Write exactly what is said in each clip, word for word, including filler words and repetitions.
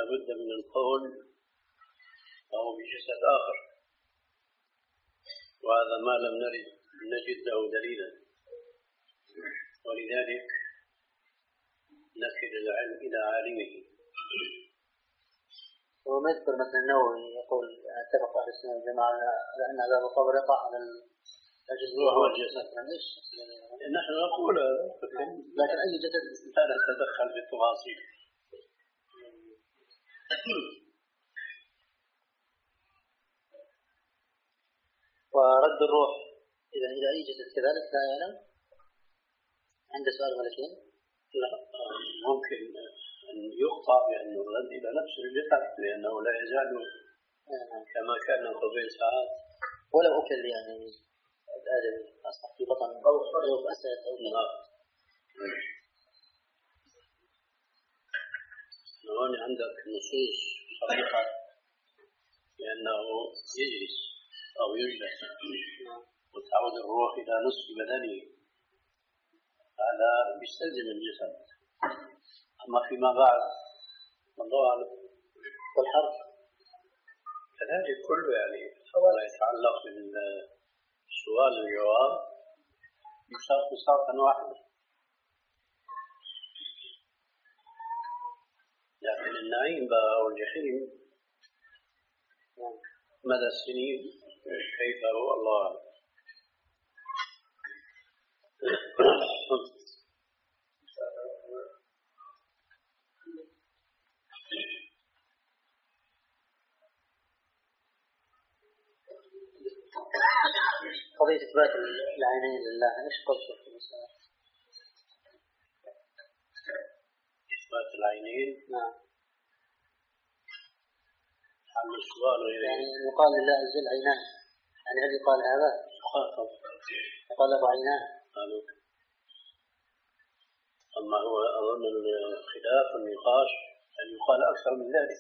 بد من القول أو بجسد آخر، وهذا ما لم نرد نجد له دليلا، ولذلك نكل العلم إلى عالمه. وما يذكر مثلا النووي يقول اتفق أهل السنة والجماعة على أن عذاب القبر يقع على الجسد وهو الجسد. نحن نقول لكن أي جسد لا نتدخل في التفاصيل. ورد الروح إذا إلى أي جسد كذلك لا يعلم. عند سؤال ملكين لا ممكن أن يقطع بأنه الرد إلى نفس الجسد، لأنه لا يزال كما كان قبل ساعات ولو أكل يعني هذا أصبح في بطن أو أسد أو نعم. هنا عندك نصوص صريحة لأنه يجلس أو يجلس وتعود الروح إلى نصف بدنه، هذا بيستلزم الجسد. أما فيما بعد الله أعلم. والحرف كذلك كله يعني ما يتعلق بالسؤال والجواب يصاب بصارة واحدة، لكن النعيم أو الجحيم مدى السنين كيف هو الله أعلم. قضية إثبات العينين لله إيش قصة في المسألة؟ إثبات العينين نعم. حل السؤال يعني يقال لله عز وجل عينان، يعني هل يقال هذا؟ خاطب يقال له عينان. أما هو أظن الخلاف النقاش أن يقال أكثر من ذلك.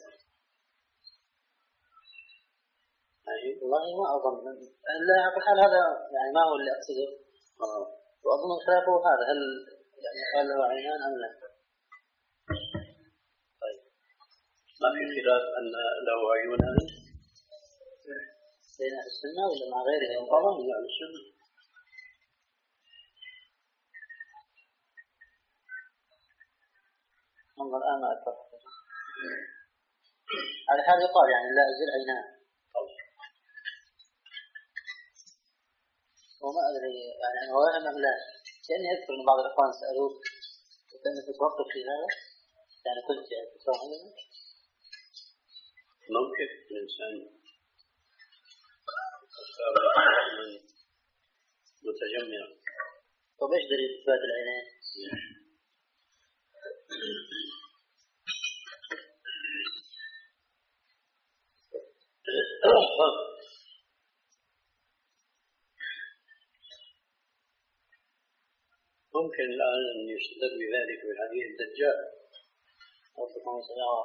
والله ما أظن لا حال هذا يعني ما هو اللي أقصده. آه. وأظن خلافه هذا هل يعني قال له عينان أم لا؟ طيب ما في خلاف أن له عيونان بين أهل السنة ولا مع غيرهم؟ طبعا من أهل السنة. انظر الآن ما أكبر على حال يقال يعني لا أزل عينان. وما أدري يعني أنا وهم أم لا، لأني أذكر أن بعض الإخوان سألوك وكأنك تتوقف في هذا، يعني كنت يعني تتوقف ممكن الإنسان متجمع. طب إيش دليل إثبات العينين؟ ممكن الآن أن يستدل بذلك بحديث الدجال أو سبحانه وتعالى.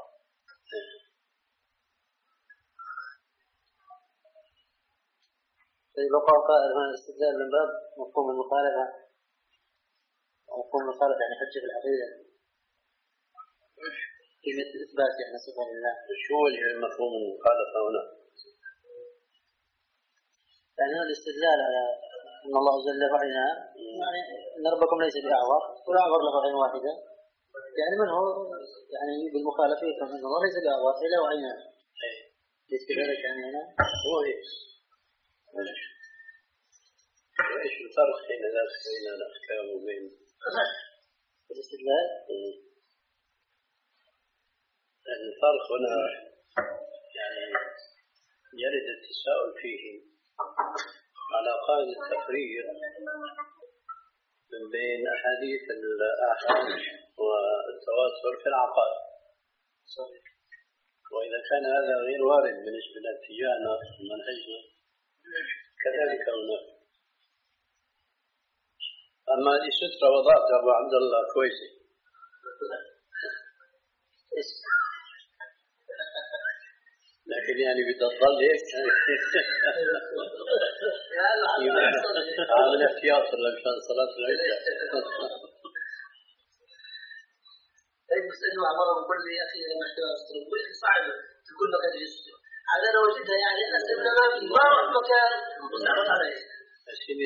طيب لو قال قائل هنا الاستدلال من باب مفهوم المخالفة، مفهوم المخالفة يعني حجة في العقيدة كلمة إثبات يعني صفة لله. شو وجه مفهوم المخالفة هنا؟ يعني الاستدلال على أن الله جل له عينان، يعني أن ربكم ليس بأعور ولا أعور له عين واحدة، يعني من هو يعني بالمخالفة يفهم أن الله ليس بأعور إلا وعينان. ليس كذلك يعني هنا هو إيش؟ وإيش الفرق بين ذلك بين الأحكام وبين الاستدلال؟ الفرق هنا يعني يرد التساؤل فيه على قاعدة التفريق من بين أحاديث الآحاد والتواتر في العقائد. وإذا كان هذا غير وارد بالنسبة لاتجاهنا ومنهجنا كذلك هنا. أما هذه سترة وضعتها أبو عبد الله كويسة، لكن يعني بتظل هيك عامل احتياط لمشان صلاة العشاء. طيب بس إنه عبارة بكل يا أخي محتوى أسترالي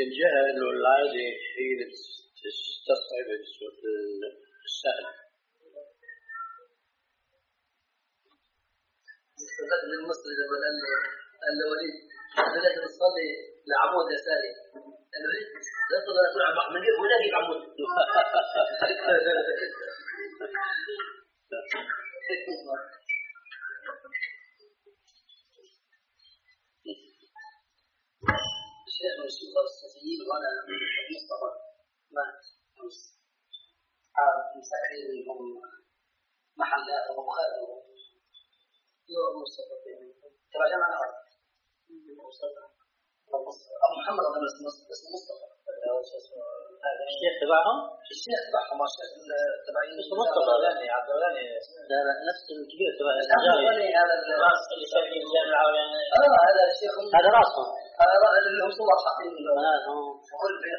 الجهل والعادي هي اللي تستصعب السهل. استفدت من مصر لما قال قال وليد بدأت تصلي لعمود يساري الوليد لا تقدر تقول عن من غير ولا يجيب عمود. الشيخ من الشيوخ الصوفيين وانا مصطفى مات امس عاد مساكين هم محلات ومخالف يوم مصطفى ترى جمع انا مصطفى ابو محمد هذا اسمه مصطفى هذا الشيخ تبعهم الشيخ تبعهم الشيخ تبعين اسمه مصطفى غني عبد الغني لا لا نفس الكبير تبع الجامعي هذا الراس اللي شايفين الجامعه يعني اه هذا الشيخ هذا راسهم هذا اللي هم صور حاطين له في كل بيت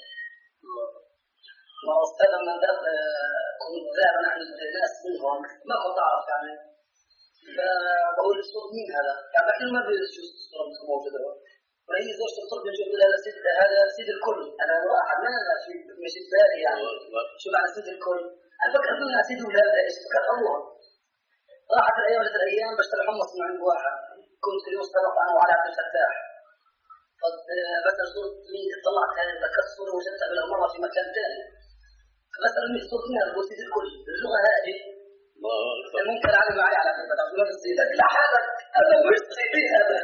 ما استاذ من ذا كنت ذاهبا عن الناس منهم ما كنت اعرف يعني فبقول الصوت مين هذا يعني احنا ما بنشوف الصوره موجوده وهي زوجة الطب يجوز هذا سيد هذا سيد الكل أنا واحد ما في مش بالي يعني شو معنى سيد الكل أنا فكر أنه سيد ولا إيش فكر الله راحت الأيام ثلاث أيام بشتري حمص من عند واحد كنت اليوم سبق أنا وعلى عبد الفتاح بس الصوت مين طلعت هذا تكسر وجدتها بالمرة في مكان ثاني فمثلا من الصوت هنا هو سيد الكل اللغة هذه ممكن أعلم عليه على فكرة أقول لك السيد لا هذا هذا مش سيدي هذا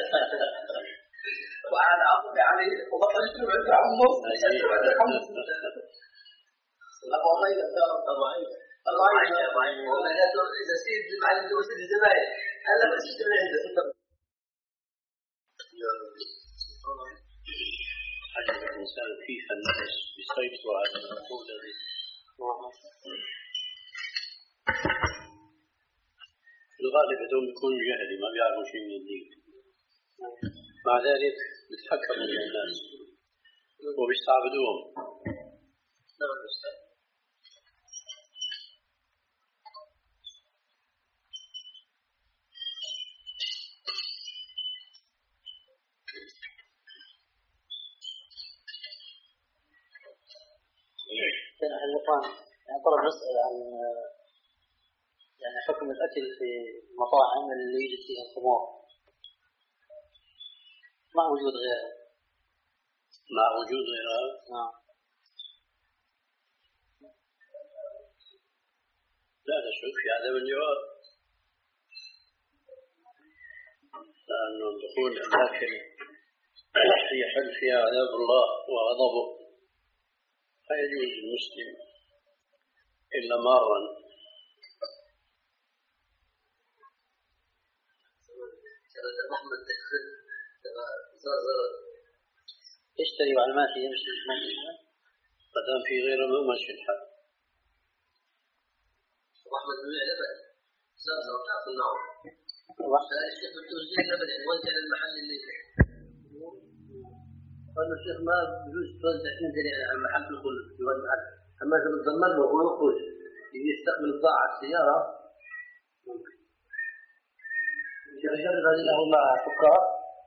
وأنا أقول عليه وبطلت له عند حمص عند حمص أبو عمير أبو عمير أبو عمير إذا سيد المعلم ده سيد الزبائن هلا بس اشتري عنده حاجة الإنسان كيف الناس يسيطروا على المقولة دي في الغالب هذول يكونوا جهلي ما بيعرفوا شيء من الدين مع ذلك بيتحكموا من الناس وبيستعبدوهم. نعم أستاذ. كان أهل الوطن يعني طلب نسأل عن يعني حكم الأكل في المطاعم اللي يوجد فيها الخمور مع وجود غيرها. مع وجود غيرها؟ نعم. لا نشك في عدم الجواز لأنه دخول الأماكن يحل فيها عذاب الله وغضبه فيجوز المسلم إلا مارا. محمد اشتري على الماشي يمشي ما دام في غيره ما ماشي الحال. محمد بن لبن زازا وكاف النار الشيخ التوزيع لبن يوزع المحل اللي قال الشيخ ما بجوز توزع تنزل على المحل كله يوزع اما اذا بتضمن له هو يخرج يستقبل البضاعه السياره ممكن يجرب هذه له مع فقراء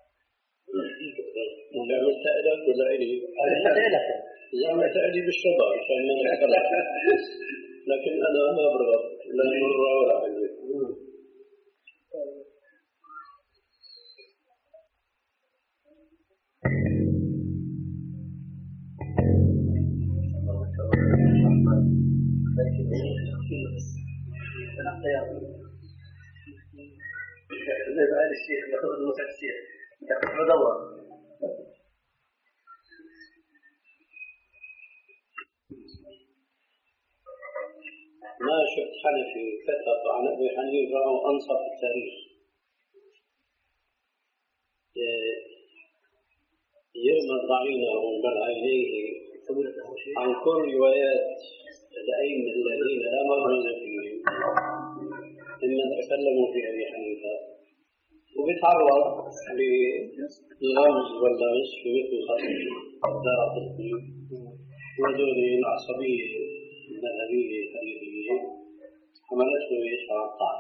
إذا عملت إلك ولا إلي؟ إذا عملت إلي بالشباب عشان ما نتكلم لكن أنا ما برغب لا مرة ولا حاجة. زي ما قال الشيخ ياخذ المسعد الشيخ ياخذ مدور ما شفت حنفي كتب عن أبي حنيفة أو أنصف التاريخ يغمض عينه بل عينيه عن كل روايات الأئمة الذين لا مرجع فيهم ممن تكلموا في أبي حنيفة وبيتعرض للغمز واللمس في مثل خطيب الدارقطني ودول العصبية المذهبية التاريخية حملته يشعر الطعن.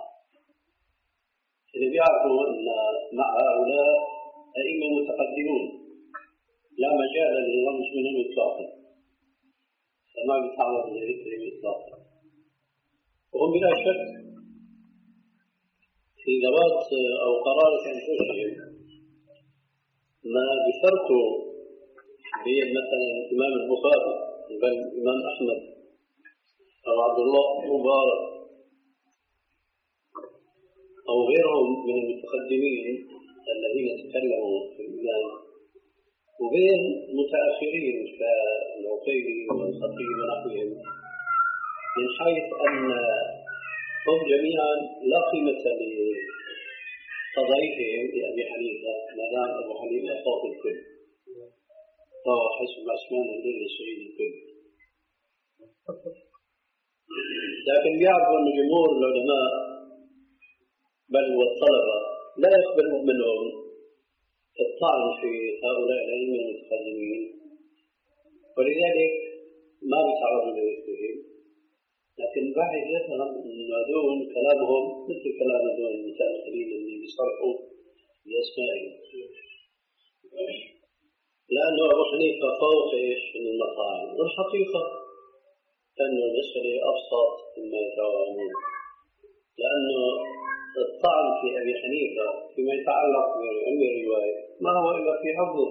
اللي بيعرفوا أن مع هؤلاء أئمة متقدمون لا مجال للرمز منهم إطلاقا، فما بيتعرض لذكرهم إطلاقا. وهم بلا شك في ذوات أو قرارة أنفسهم ما بفرقوا بين مثلا الإمام البخاري بل الإمام أحمد أو عبد الله مبارك أو غيرهم من المتقدمين الذين تكلموا في الإمام، وبين متأخرين كالعقيلي والخطيب ونحوهم، من حيث أن هم جميعا لا قيمة لقضائهم لأبي حنيفة ما دام أبو حنيفة فوق الكل، فهو حسب أسمان الليل سعيد الكل. لكن يعرف أن جمهور العلماء بل والطلبة لا يقبلون منهم الطعن في هؤلاء الأئمة المتقدمين، ولذلك ما بيتعرضوا لذكرهم. لكن بعد يفهم أن دون كلامهم مثل كلام دون المتأخرين اللي بيصرحوا بأسمائهم، لأنه أبو حنيفة فوق إيش من المطاعم، والحقيقة أن المسألة أبسط مما يتوهمون، لأنه الطعن في أبي حنيفة فيما يتعلق بعلم الرواية ما هو إلا في حفظه،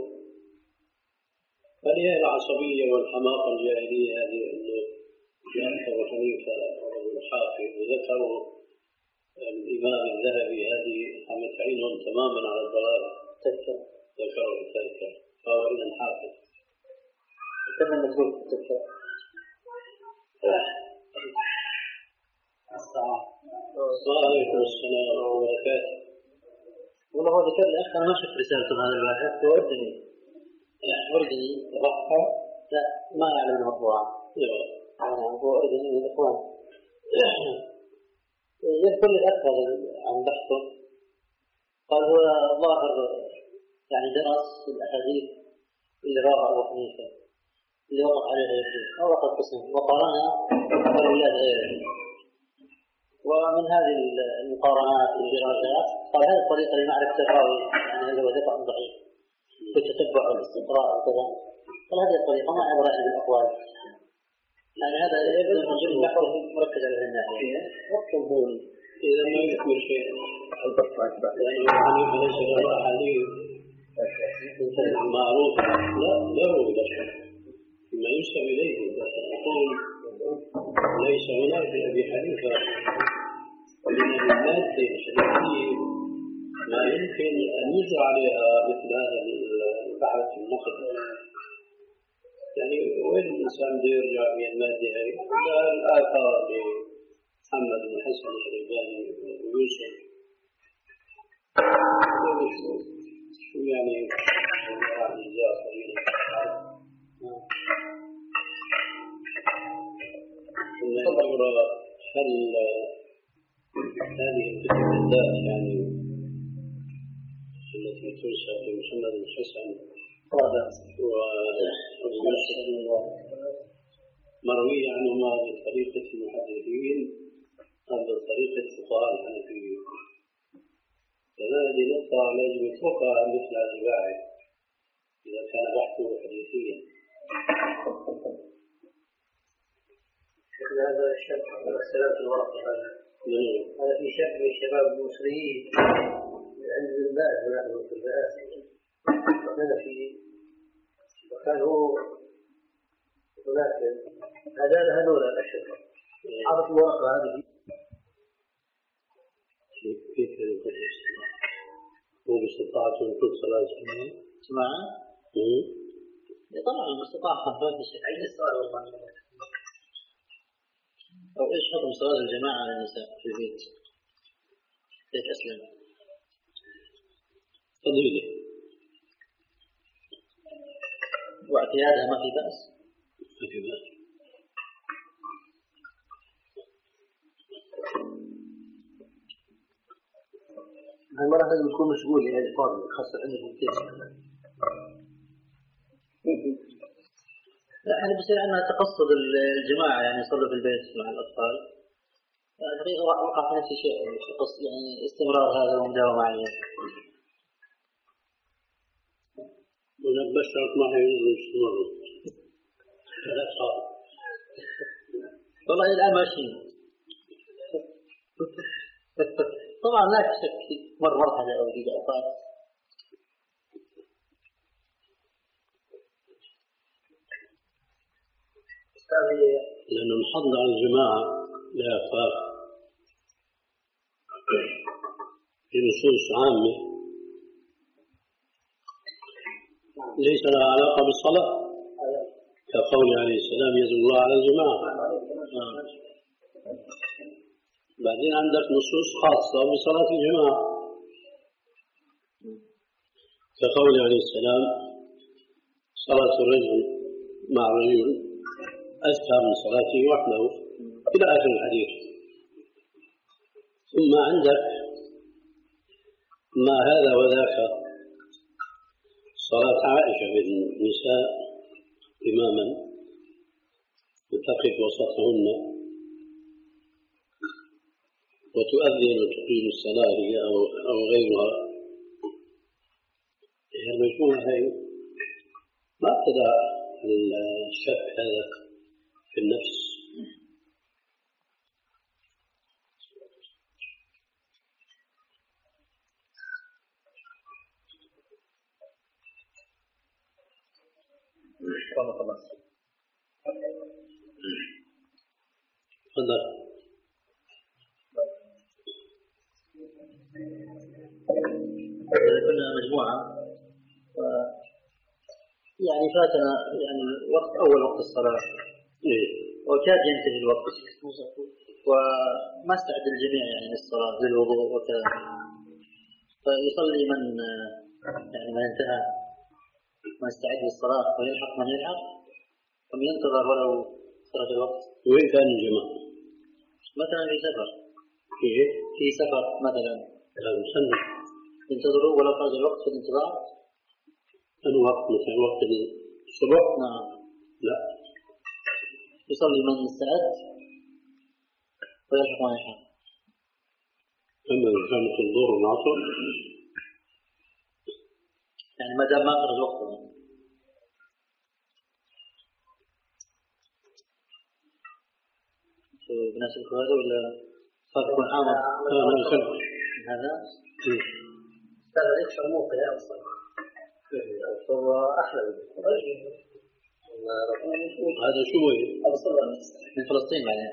فهي العصبية والحماقة الجاهلية هذه أنه يأتي أبو حنيفة والحافظ وذكروا الإمام الذهبي هذه عمت عينهم تماما على الضلال، ذكروا التذكر فهو إذا حافظ كم المسؤول في التذكر؟ وعليكم السلام وبركاته. والله هو ذكر لي أخ أنا ما شفت رسالته هذا الواحد، هو أردني أردني رفعه لا ما يعلم المطبوعة، هو أردني من الإخوان. يذكر لي أكثر عن بحثه، قال هو ظاهر يعني درس الأحاديث اللي راها أبو حنيفة اللي وقف عليها يحيى أو وقف قسم وقارنها بروايات غيره، ومن هذه المقارنات والدراسات قال هذه الطريقة لمعرفة الراوي يعني هل هو ثقة أم ضعيف بالتتبع والاستقراء وكذا، قال هذه الطريقة ما عبرة عن الأقوال، يعني هذا يجب البحث مركز على الناحية والقبول إذا ما يكمل شيء البحث لأنه حنيفة ليس له أحاديث معروف لا له إلى شيء فيما ينسب إليه، يقول ليس هنا في أبي حنيفة من المادة الحديثية ما يمكن أن يجرى عليها مثل هذا البحث النقد. يعني وين الإنسان بده يرجع من المادة هاي؟ الآثار لمحمد بن حسن الشيباني ويوسف شو يعني إجازة صغيرة ثم يقرأ هل هذه الكتابات يعني التي تنسب لمحمد بن حسن مروية عنهما بطريقة المحدثين أم بطريقة فقهاء الحنفيين، فهذه نقطة لازم يتوقع مثل هذا الباحث إذا كان بحثه حديثيا. هذا الشرح والسلام الورقة هذا في شرح للشباب المصريين عند الباز ونحن في الباز هذا في كان هو هناك هذا هذول الأشهر عرف الورقة هذه كيف يقول هو باستطاعة وجود صلاة جماعة؟ جماعة؟ طبعا باستطاعة خفاف الشيء أين السؤال والله أو إيش حكم صلاة الجماعة على النساء في البيت؟ بيت أسلم فضيلة واعتيادها ما في بأس؟ ما في بأس. المرأة لازم تكون مشغولة هذه فاضية خاصة عندك الكيس. لا أنا بصير عندنا تقصد الجماعة يعني يصلوا في البيت مع الأطفال. الحقيقة وقع في نفس الشيء يعني استمرار هذا ومداومة عليه. وأنا بشرك ما ينزل مرة لا تخاف. والله الآن ماشيين. طبعا لا شك مر مرحلة أو في أوقات لأنه نحض على الجماعة لا يخاف في نصوص عامة ليس لها علاقة بالصلاة كقول عليه السلام يدل الله على الجماعة. بعدين عندك نصوص خاصة بصلاة الجماعة كقول عليه السلام صلاة الرجل مع الرجل أزكى من صلاته وحده إلى آخر الحديث. ثم عندك ما هذا وذاك صلاة عائشة بالنساء إماما تقف وسطهن وتؤذن وتقيم الصلاة هي أو غيرها. هي المجموعة هي ما ابتدأ الشك هذا في النفس. تفضل. كنا مجموعة يعني فاتنا يعني وقت أول وقت الصلاة وكاد ينتهي الوقت وما استعد الجميع يعني للصلاة للوضوء وكذا فيصلي من يعني من انتهى ما استعد للصلاة ويلحق من يلحق ثم ينتظر ولو خرج الوقت. وين كان الجماعة؟ مثلا في سفر في في سفر مثلا مسلم ينتظروا ولو خرج الوقت في الانتظار. الوقت مثلا وقت الصبح؟ نعم لا يصلي من استعد ويلحق من يلحق. أما إذا كانت الظهر والعصر يعني ما دام ما خرج وقته بناسب هذا ولا صار يكون عامر؟ هذا هذا ليس موقع أصلا هو أحلى هذا شو هو؟ من فلسطين يعني.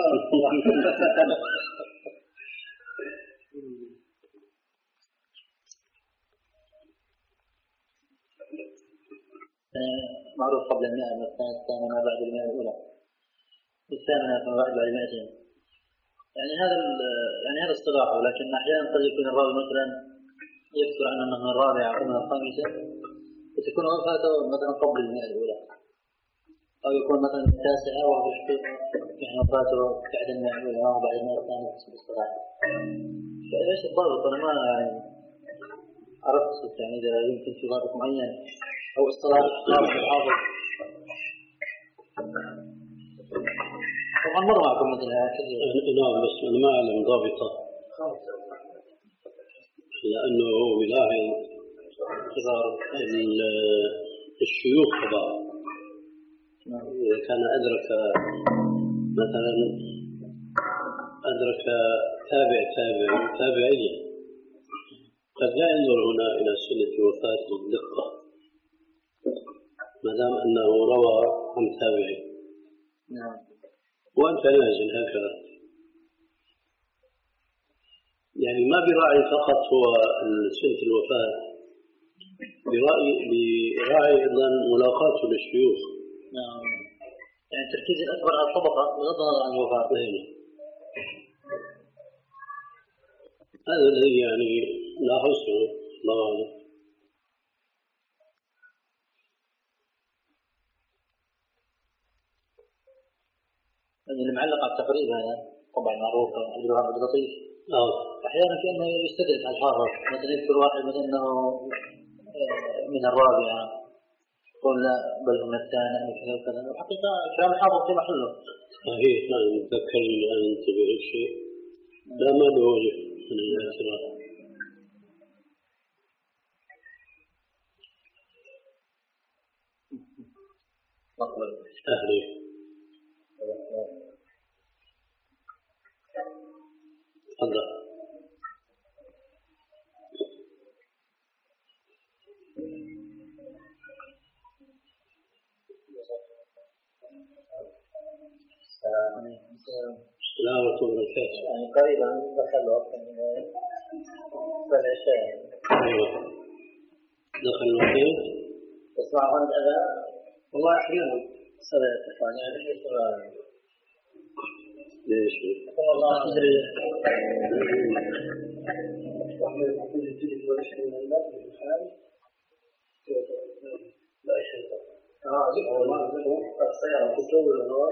معروف قبل المئة مثلا الثامنة بعد المئة الأولى الثامنة بعد بعد المئتين يعني هذا يعني هذا اصطلاح. ولكن أحيانا قد يكون الراوي مثلا يذكر عنه أنه من الرابعة أو من الخامسة وتكون وفاته مثلا قبل المئة الأولى أو يكون مثلا التاسعة وهو يعني وفاته بعد المئة الأولى أو بعد المئة الثانية في الاصطلاح. فإيش الضابط؟ أنا ما يعني عرفت يعني إذا يمكن في ضابط معين أو اصطلاح خاص بالحافظ. طبعا مر معكم مثل هكذا. نعم بس أنا ما أعلم ضابطة لأنه هو يلاحظ الشيوخ كبار. إذا كان أدرك مثلا أدرك تابع تابع تابعيا قد لا ينظر هنا إلى سنة الوفاة بالدقة ما دام أنه روى عن تابعي وأنت نازل هكذا يعني ما براعي فقط هو سنة الوفاة برأي براعي أيضا ملاقاته للشيوخ. نعم يعني التركيز الأكبر على الطبقة بغض النظر عن الوفاة. هذا الذي يعني لاحظته الله أعلم. اللي معلق على التقريب هذا طبعا معروف عبد اللطيف أحيانا كأنه يستدرك على الحافظ مثلا يذكر واحد مثلا أنه من الرابعة يقول لا بل هم الثاني وكذا وكذا وحقيقة كلام الحافظ في محله صحيح. أنا أتذكرني الآن انتبه الشيء لا ما له وجه من الاعتراف. قريبا دخل وقت العشاء. أيوة دخل الوقت تسمعون الأذان؟ والله أحيانا صلاة الثانية يعني يسمع. ليش؟ والله أدري. وحنا نقول الجديد ولا شيء من الله في الحال. لا شيء. آه والله أقول السيارة تسوي النور.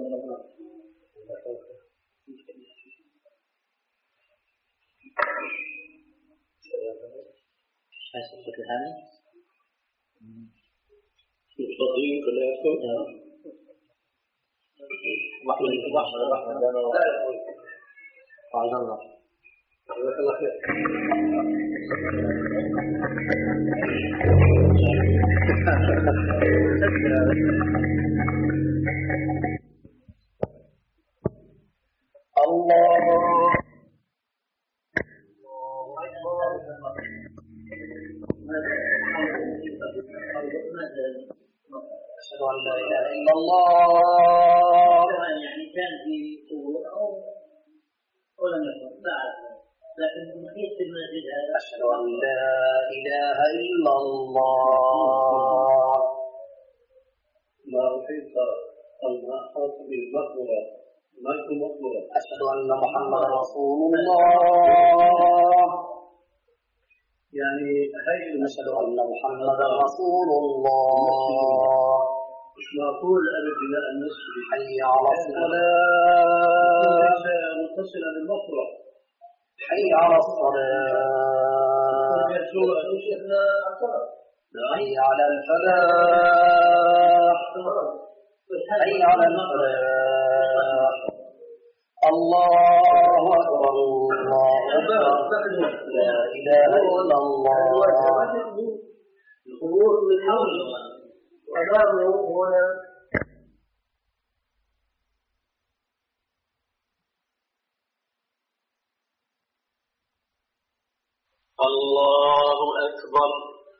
هاي صفة الهاني مستطيع كل يأكل واحد من الواحد واحد لا يقول قال الله جزاك الله خير. الله أشهد أن لا إله إلا الله. يعني كان في قبور أو ولم يكن بعد لكن محيط في المسجد هذا أشهد أن لا إله إلا الله. ما أحيط المأخذ بالمقبرة ما يكون مقبرة. أشهد أن محمد رسول الله. يعني هاي أشهد أن محمد رسول الله. مش معقول أبد بناء المسجد حي على الصلاة. متصلة بالمقبرة. حي على الصلاة. حي على الفلاح. حي على الفلاح. الله أكبر الله أكبر لا إله إلا الله. القبور من حول وأمامه هنا الله أكبر.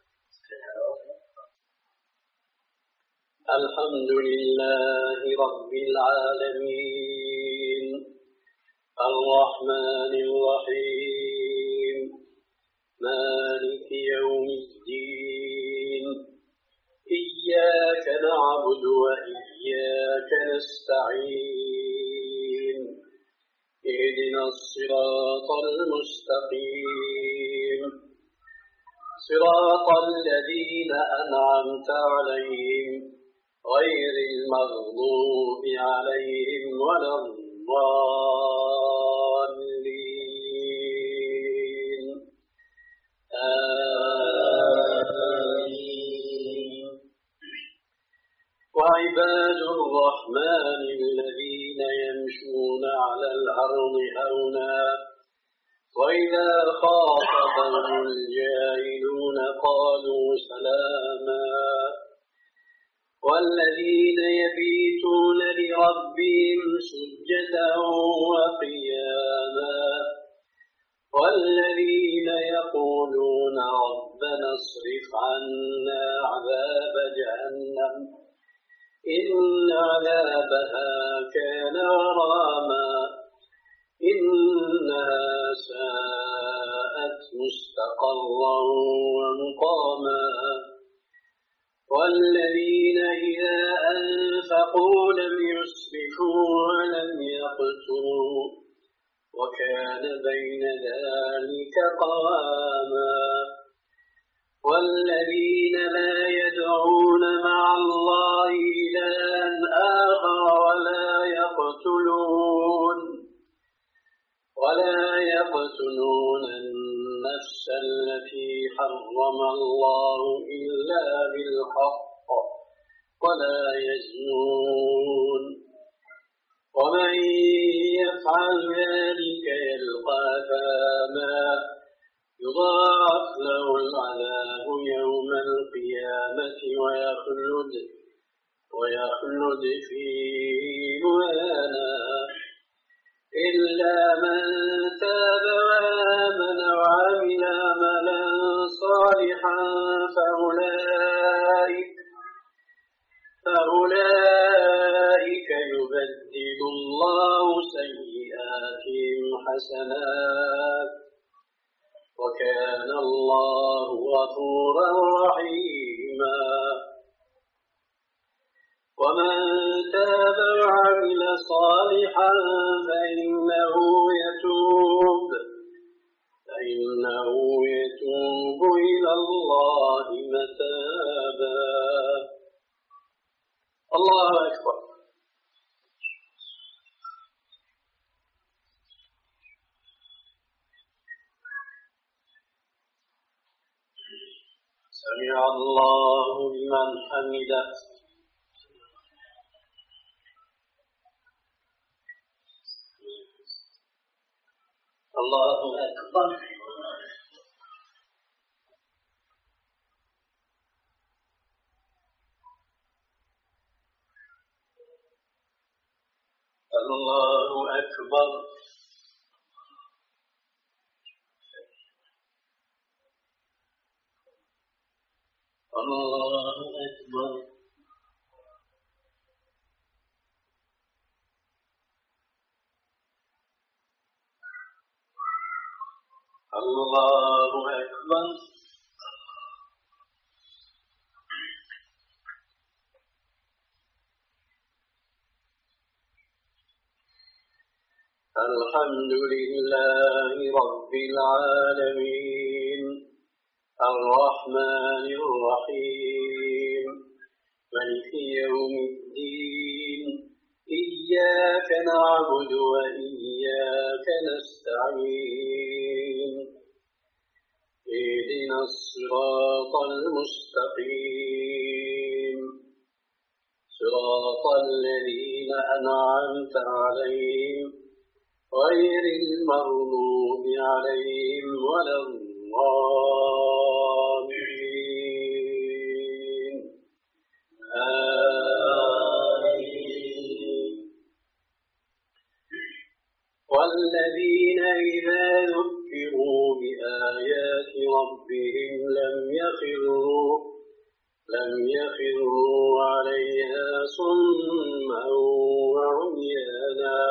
الحمد لله رب العالمين الرحمن الرحيم مالك يوم الدين إياك نعبد وإياك نستعين اهدنا الصراط المستقيم صراط الذين أنعمت عليهم غير المغضوب عليهم ولا الضالين آمين. وعباد الرحمن الذين يمشون على الأرض هونا وإذا خاطبهم الجاهلون قالوا سلاما والذين يبيتون لربهم سجدا وقياما والذين يقولون ربنا اصرف عنا عذاب جهنم إن عذابها كان غراما إنها ساءت مستقرا ومقاما والذين إذا أنفقوا لم يسرفوا ولم يقتروا وكان بين ذلك قواما والذين لا يدعون مع الله إلها آخر ولا يقتلون ولا يقتلون النفس التي حرم الله إلا بالحق ولا يزنون ومن يفعل ذلك يلقى أثاما يضاعف له العذاب يوم القيامة ويخلد ويخلد فيه مهانا إلا من تاب وآمن وعمل عملا صالحا فأولئك فأولئك يبدل الله سيئاتهم حسنات وكان الله غفورا رحيما ومن تاب وعمل صالحا فإنه يتوب فإنه يتوب إلى الله متابا. الله أكبر. سمع الله لمن حمده. الله أكبر. الله أكبر. الله أكبر. الله أكبر. الحمد لله رب العالمين الرحمن الرحيم مالك يوم الدين إياك نعبد وإياك نستعين اهدنا الصراط المستقيم صراط الذين أنعمت عليهم غير المغضوب عليهم ولا الضالين آمين. والذين إذا ذكروا بآيات ربهم لم يخروا لم يخروا عليها صما وعميانا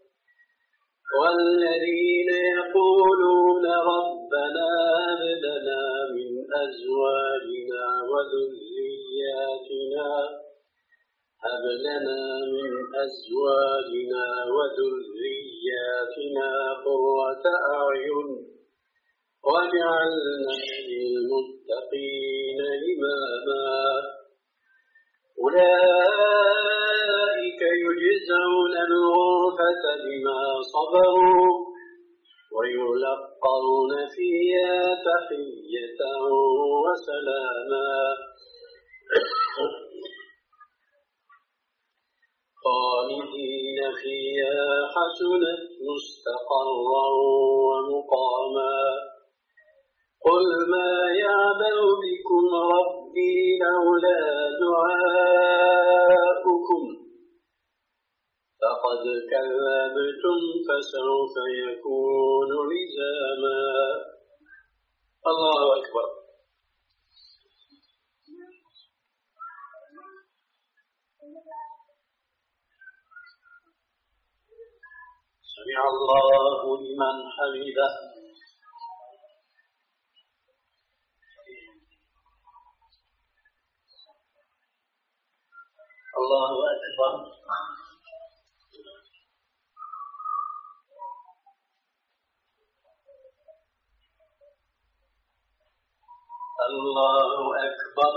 والذين يقولون ربنا هب لنا من أزواجنا وذرياتنا هب لنا من أزواجنا وذرياتنا قرة أعين واجعلنا للمتقين إماما. أولئك يجزون الغرفة بما صبروا ويلقون فيها تحية وسلاما خالدين فيها حسنت مستقرا ومقاما. قل ما يعبأ بكم ربي لولا دعاؤكم فقد كذبتم فسوف يكون لزاما. الله أكبر. سمع الله لمن حمده. الله أكبر. الله أكبر.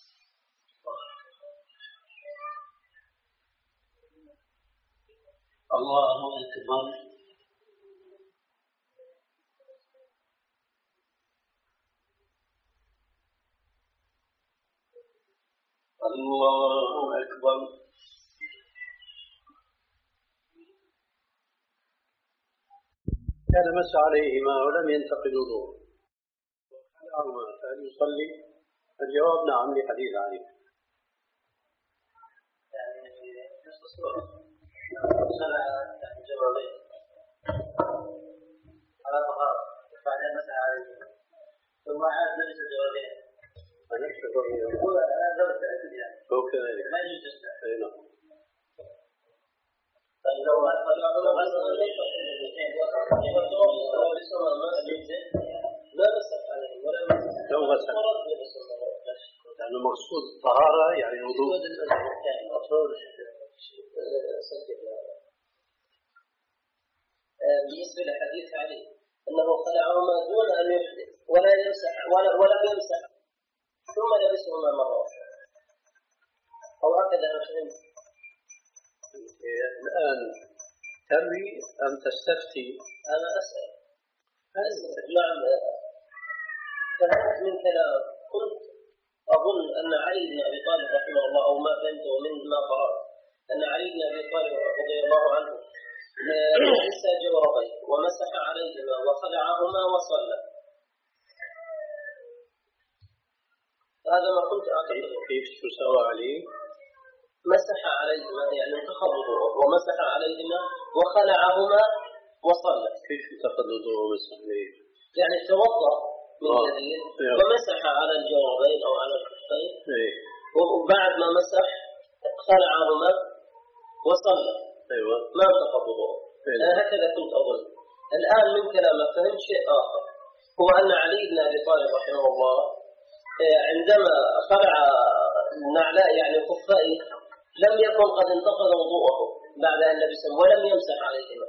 الله أكبر. الله أكبر. كان مس عليهما ولم ينتقل وضوء خلعهما فهل يصلي؟ الجواب نعم لحديث عليه. يعني نفس الصورة صلى تحت جوابين على طهارة بعدين مسح عليهما ثم عاد لبس الجوابين. هو أنا ذو التأكد يعني هو كذلك ما يجوز تسمع. أي نعم. طيب لو غسل لو غسل لأنه مقصود طهارة يعني وضوء. بالنسبة لحديث علي أنه خلعهما دون أن يحدث ولا يمسح ولا ولا يمسح ثم لبسهما مرة أخرى أو هكذا أنا فهمت. الآن تروي أم تستفتي؟ أنا أسأل. أسأل. نعم. فهمت من كلام كنت أظن أن علي بن أبي طالب رحمه الله أو ما فهمته من ما قرأت أن علي بن أبي طالب رضي الله عنه لبس جوربين ومسح عليهما وخلعهما وصلى. هذا ما كنت أعتقد. كيف شو سوى علي؟ مسح عليهما يعني انتقض وضوءه ومسح عليهما وخلعهما وصلى. كيف انتقض وضوءه ومسح عليه؟ يعني توضأ من جديد ومسح على الجوربين أو على الكفين وبعد ما مسح خلعهما وصلى. أيوة. ما انتقض وضوءه. أنا هكذا كنت أظن. الآن من كلامك فهمت شيء آخر هو أن علي بن أبي طالب رحمه الله عندما خلع النعلاء يعني خفائه لم يكن قد انتقض وضوءه بعد أن لبسهم ولم يمسح عليهما.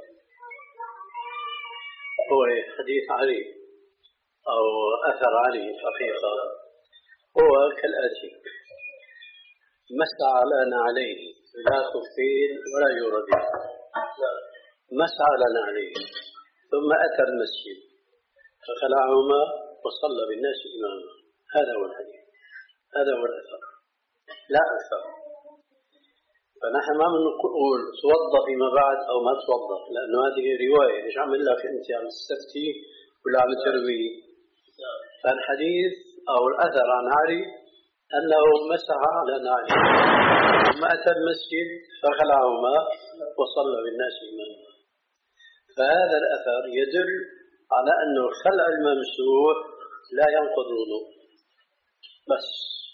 هو حديث علي أو أثر علي حقيقة هو كالآتي: مسح على نعليه لا خفين ولا يوردين، مسح على نعليه ثم أتى المسجد فخلعهما وصلى بالناس إماما. هذا هو الحديث، هذا هو الأثر لا أكثر. فنحن ما بنقول توضأ فيما بعد أو ما توضأ، لأنه هذه رواية. إيش عمل لك أنت عم تستفتي ولا عم تروي؟ فالحديث أو الأثر عن علي أنه مسح على نعله ثم أتى المسجد فخلعهما وصلى بالناس إماما. فهذا الأثر يدل على أنه خلع الممسوح لا ينقض الوضوء بس.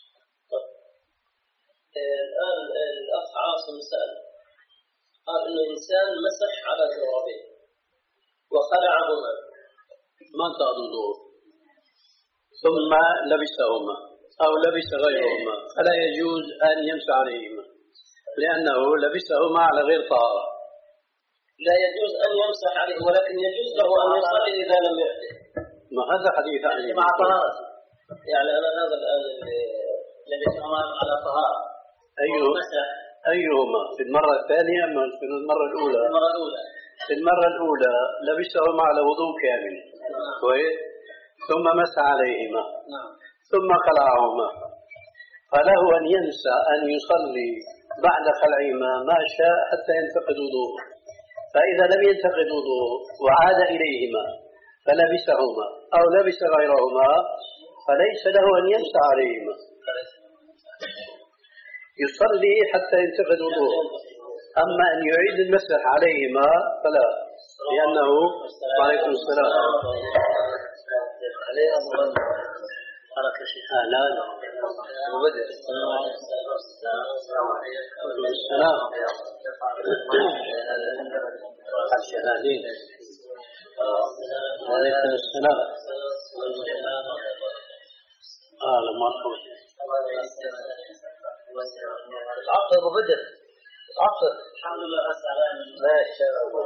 الآن الأخ عاصم سأل قال إنه إنسان مسح على جوربين وخلعهما ما انتقض الوضوء ثم لبسهما أو لبس غيرهما فلا يجوز أن يمسح عليهما لأنه لبسهما على غير طهارة. لا يجوز أن يمسح عليه ولكن يجوز له أن يصلي إذا لم يحدث. ما هذا حديث علي مع طهارة. يعني أنا هذا الآن اللي لبسهما على طهارة. أيهما؟ أيهما في المرة الثانية أم في المرة الأولى؟ في المرة الأولى. في المرة الأولى لبسهما على وضوء كامل كويس ثم مسح عليهما ثم خلعهما، فله أن ينسى أن يصلي بعد خلعهما ما شاء حتى ينتقد وضوءه. فإذا لم ينتقد وضوءه وعاد إليهما فلبسهما أو لبس غيرهما فليس له أن يمسح عليهما، يصلي حتى ينتقد وضوءه. أما أن يعيد المسح عليهما فلا، لأنه عليكم السلام عليه أظن حركة شيء لا لا وبدأ السلام الشهادين عليكم السلام قال مرحبا تعطل أبو بدر تعطل الحمد لله أسأل ما شاء الله.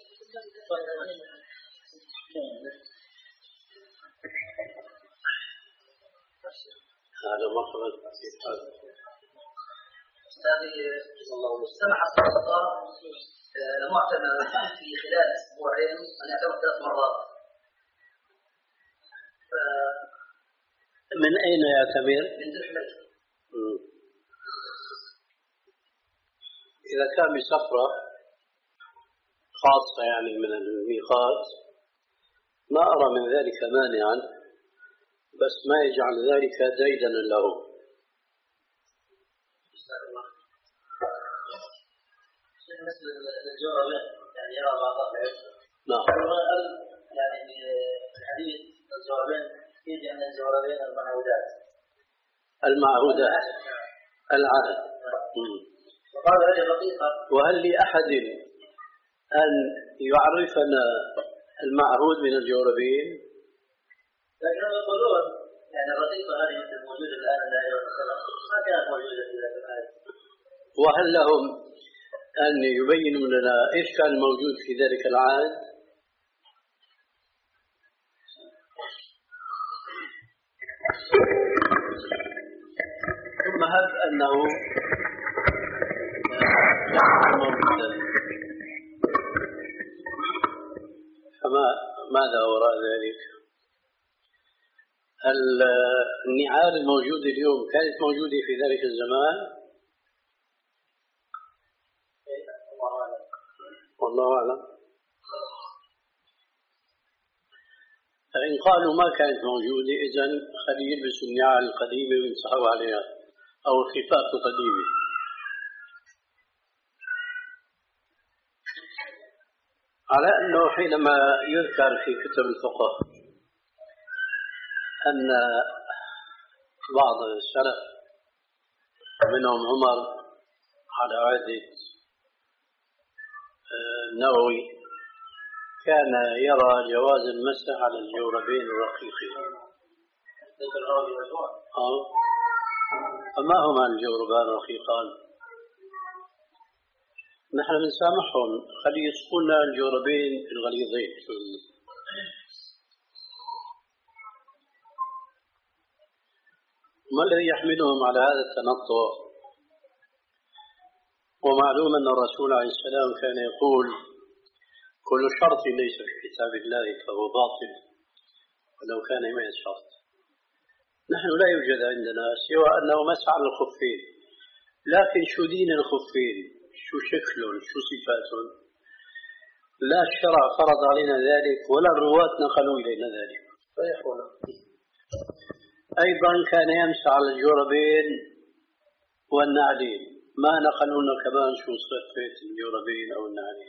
هذا مرحبا أستاذي سمح السلطان المعتمر في خلال أسبوعين أن يعتمر ثلاث مرات. من أين يعتمر؟ من ذي الحليفة. إذا كان بسفرة خاصة يعني من الميقات ما أرى من ذلك مانعا، بس ما يجعل ذلك ديدنا له. مثل الجوربين يعني يرى بعض نعم. يعني في الحديث الجوربين يجي عن الجوربين المعهودات. المعهودات العهد. وقال هذه دقيقة. وهل لأحد أن يعرفنا المعهود من الجوربين. لكنهم يقولون يعني الرقيقة هذه مثل موجودة الآن لا ما كانت موجودة في ذلك الآن. وهل لهم أن يبينوا لنا إيش كان موجود في ذلك العهد؟ ثم هب أنه كان موجودا، فما ماذا وراء ذلك؟ النعال الموجودة اليوم كانت موجودة في ذلك الزمان؟ والله أعلم. فإن قالوا ما كانت موجودة إذن خليه يلبسوا النعال القديمة ويمسحوا عليها أو الخفاف القديمة. على أنه حينما يذكر في كتب الفقه أن بعض السلف منهم عمر على عهد النووي كان يرى جواز المسح على الجوربين الرقيقين. أو فما هما الجوربان الرقيقان؟ نحن بنسامحهم، خلي يسقونا الجوربين الغليظين. ما الذي يحملهم على هذا التنطع؟ ومعلوم أن الرسول عليه السلام كان يقول كل شرط ليس في كتاب الله فهو باطل ولو كان مئة شرط. نحن لا يوجد عندنا سوى أنه مسح على الخفين، لكن شو دين الخفين؟ شو شكلهم؟ شو صفاتهم؟ لا الشرع فرض علينا ذلك ولا الرواة نقلوا إلينا ذلك. أيضا كان يمسح على الجوربين والنعلين، ما نقلوا لنا كمان شو صفة الجوربين أو النعلين.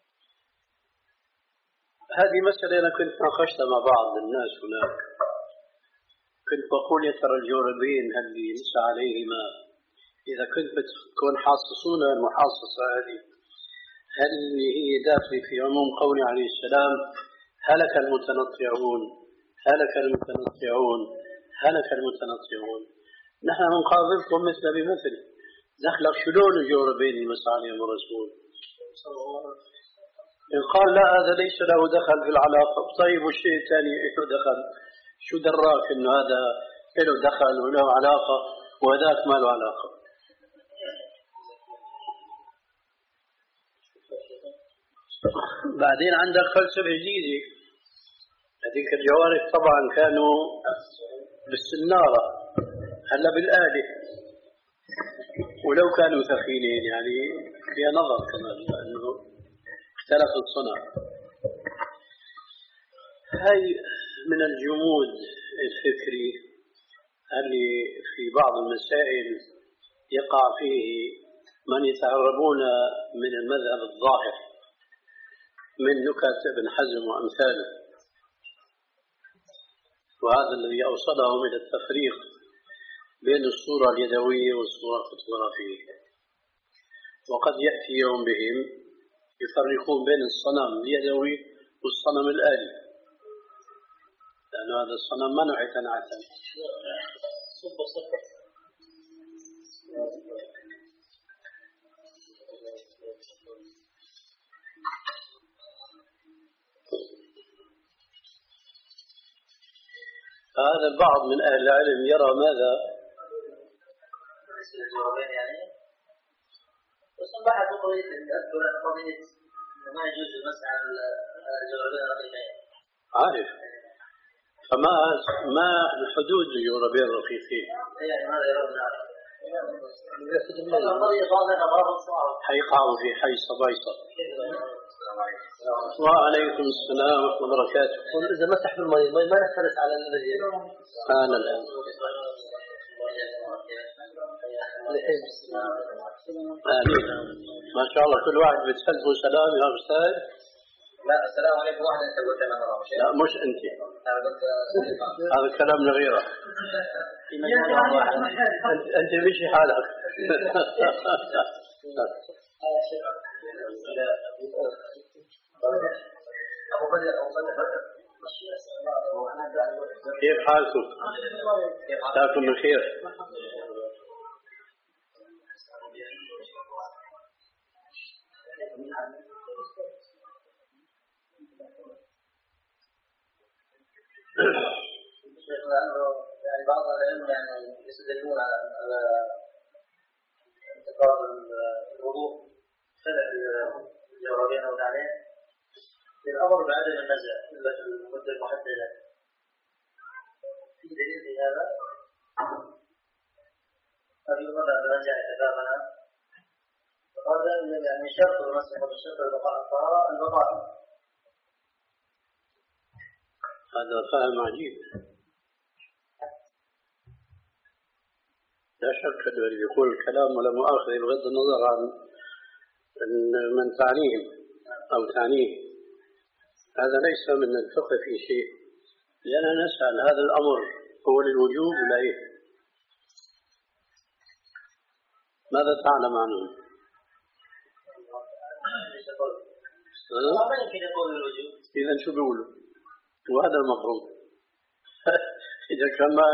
هذه مسألة أنا كنت ناقشتها مع بعض الناس هناك، كنت بقول يا ترى الجوربين هل يمسح عليهما إذا كنت بتكون حاصصون المحاصصة هذه هل هي داخل في عموم قول عليه السلام هلك المتنطعون هلك المتنطعون هلك المتنطعون. نحن نقابلكم مثل بمثل، دخلك شلون الجوربين المسح عليهم الرسول؟ إن قال لا هذا ليس له دخل في العلاقة، طيب والشيء الثاني له دخل، شو دراك إنه هذا له دخل وله علاقة وذاك ما له علاقة؟ بعدين عندك فلسفة جديدة، هذيك الجوارح طبعا كانوا بالسنارة هلا بالآلة، ولو كانوا ثقيلين يعني فيها نظر كمان لأنه اختلف الصنع. هاي من الجمود الفكري اللي في بعض المسائل يقع فيه من يتهربون من المذهب الظاهر من نكت ابن حزم وأمثاله، وهذا الذي أوصلهم إلى التفريق بين الصورة اليدوية والصورة الفوتوغرافية. وقد يأتي يوم بهم يفرقون بين الصنم اليدوي والصنم الآلي، لأن هذا الصنم منع تنعتا. هذا البعض من أهل العلم يرى ماذا؟ يعني بس بحث قضية قضية ما يجوز المسح على الجوربين الرقيقين. عارف، فما ما الحدود الجوربين الرقيقين؟ يعني ماذا يرون؟ القضية ظاهرة ظاهرة صعبة. حيقعوا في حي صبايصة. وعليكم السلام ورحمة الله وبركاته. إذا مسح بالماء ما ما نختلف على الذي أنا الآن آمين. ما شاء الله كل واحد بتسلم سلام يا أستاذ. لا السلام عليكم واحد أنت قلت أنا مرة مش لا مش أنت، هذا الكلام لغيره. أنت مشي حالك. كيف حالكم؟ مساكم بالخير. يعني بعض العلم يعني يستدلون على انتقاد الوضوء خلع الجوربين او النعلين للامر بعدم النزع الا في المده المحدده. في دليل في هذا؟ هل يظن ان نرجع كتابنا؟ وهذا يعني شرط المسح وشرط البقاء الطهاره البقاء. هذا فهم عجيب. لا شك أنه يقول الكلام ولا مؤاخذة بغض النظر عن من تعنيه أو تعنيه، هذا ليس من الفقه في شيء، لأننا نسأل هذا الأمر هو للوجوب ولا إيه؟ ماذا تعلم عنه؟ إذا شو بيقولوا؟ وهذا المفروض. إذا كان ما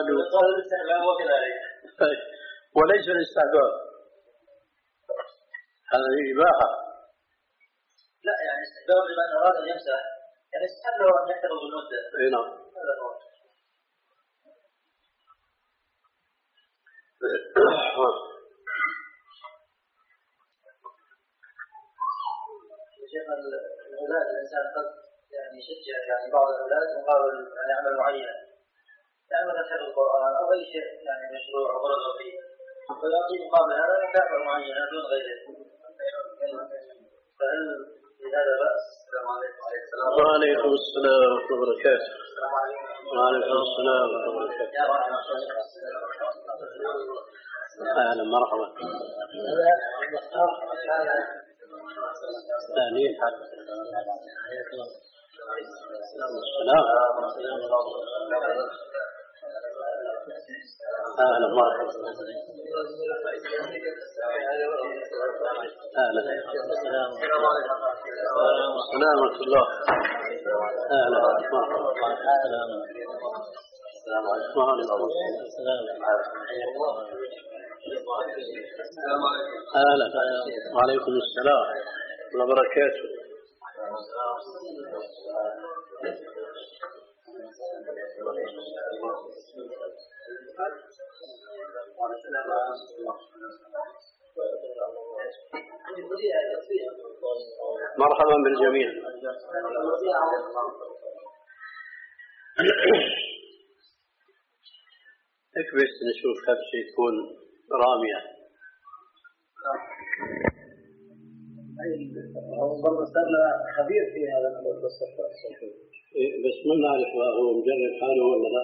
وليس الاستحباب، هذا إباحة. لا يعني استحباب لمن أراد أن يمسح، يعني استحب له أن يحتفظ بالمدة. إي نعم. شيخ الأولاد الإنسان قد يعني يشجع يعني بعض الأولاد مقابل يعني عمل معين، يعني مثلا حفظ القرآن أو أي شيء يعني مشروع أو مرغب فيه، فيعطي مقابل هذا مكافأة معينة دون غيره. فهل في هذا بأس؟ السلام عليكم. وعليكم السلام ورحمة الله وبركاته. وعليكم السلام ورحمة الله وبركاته. أهلا مرحبا. ثاني حد. السلام. أهلا مرحبا. أهلا. السلام ورحمة الله. أهلا مرحبا. السلام عليكم. أهلا. وعليكم السلام وبركاته. مرحبا بالجميع. اكبس نشوف هذا الشيء تكون رامية. هو برضه صار خبير في هذا الأمر بس بس ما نعرف هو مجرب حاله ولا لا.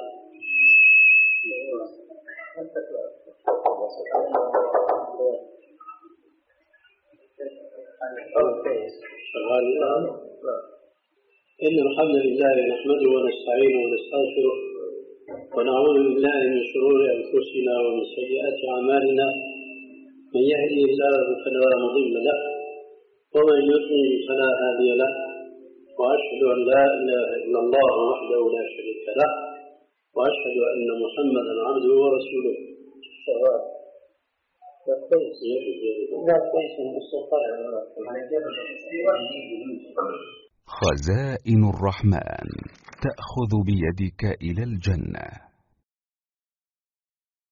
شغال الآن. إن الحمد لله نحمده ونستعينه ونستغفره ونعوذ بالله من شرور أنفسنا ومن سيئات أعمالنا، من يهدي الله فلا مضل له ومن يضلل فلا هادي له، وأشهد أن لا إله إلا الله وحده لا شريك له، وأشهد أن محمدا عبده ورسوله. شغال. خزائن الرحمن تأخذ بيدك إلى الجنة.